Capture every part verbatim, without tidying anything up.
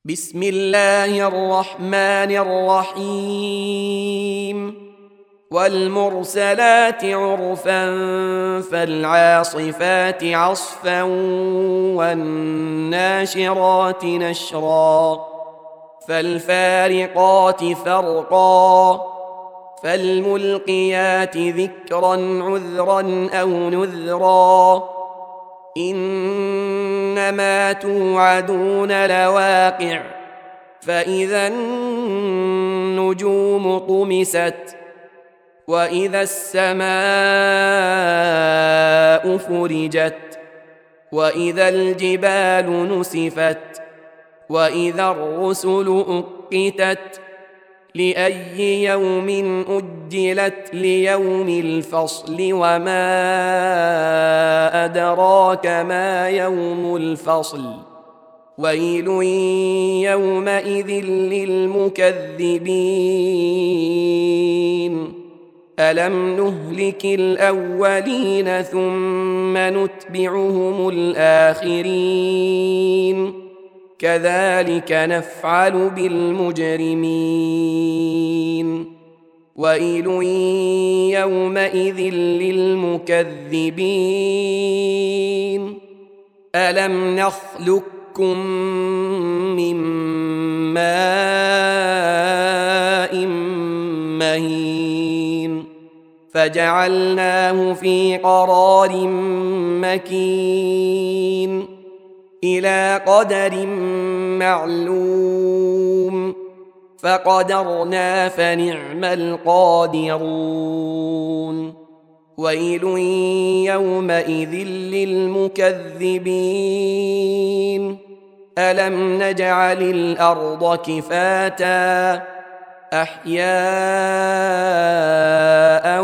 بسم الله الرحمن الرحيم والمرسلات عرفا فالعاصفات عصفا والناشرات نشرا فالفارقات فرقا فالملقيات ذكرا عذرا أو نذرا إنما توعدون لواقع فإذا النجوم طمست وإذا السماء فرجت وإذا الجبال نسفت وإذا الرسل أقتت لأي يوم أجلت ليوم الفصل وما أدراك ما يوم الفصل ويل يومئذ للمكذبين ألم نهلك الأولين ثم نتبعهم الآخرين كذلك نفعل بالمجرمين ويل يومئذ للمكذبين ألم نخلقكم من ماء مهين فجعلناه في قرار مكين إلى قدر معلوم فقدرنا فنعم القادرون ويل يومئذ للمكذبين ألم نجعل الأرض كفاتا أحياء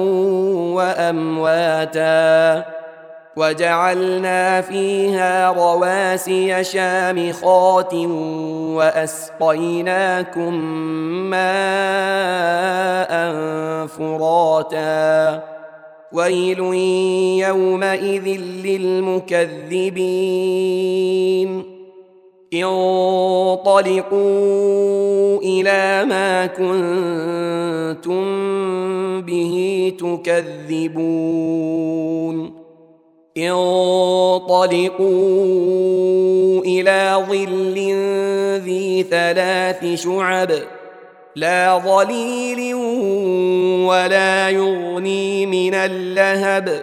وأمواتا وجعلنا فيها رواسي شامخات وأسقيناكم ماء فراتا ويل يومئذ للمكذبين انطلقوا إلى ما كنتم به تكذبون انطلقوا إلى ظل ذي ثلاث شعب لا ظليل ولا يغني من اللهب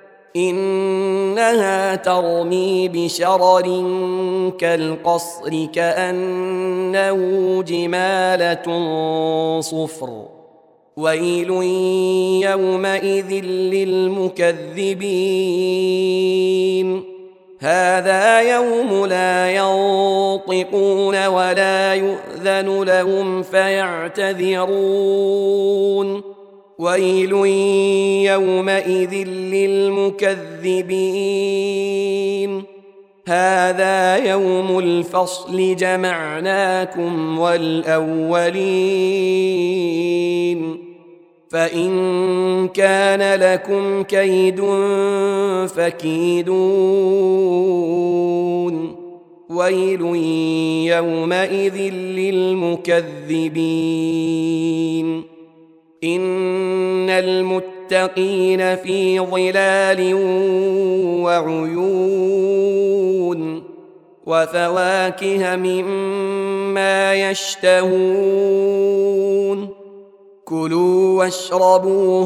إنها ترمي بشرر كالقصر كأنه جمالة صفر ويل يومئذ للمكذبين هذا يوم لا ينطقون ولا يؤذن لهم فيعتذرون ويل يومئذ للمكذبين هذا يوم الفصل جمعناكم والأولين فإن كان لكم كيد فكيدون ويل يومئذ للمكذبين إن المتقين في ظلال وعيون وفواكه مما يشتهون كلوا واشربوا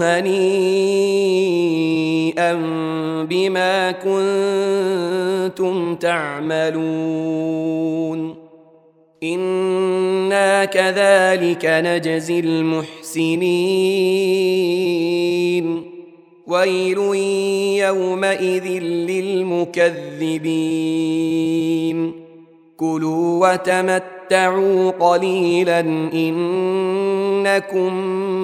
هنيئا بما كنتم تعملون إنا كذلك نجزي المحسنين ويل يومئذ للمكذبين كلوا وتمتعوا قليلا إنكم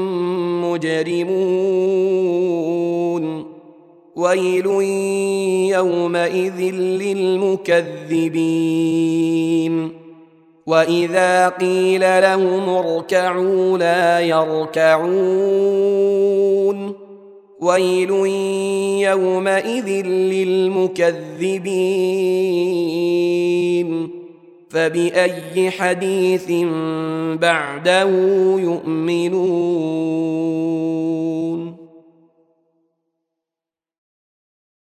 مجرمون ويل يومئذ للمكذبين وإذا قيل لهم اركعوا لا يركعون ويل يومئذ للمكذبين فبأي حديث بعده يؤمنون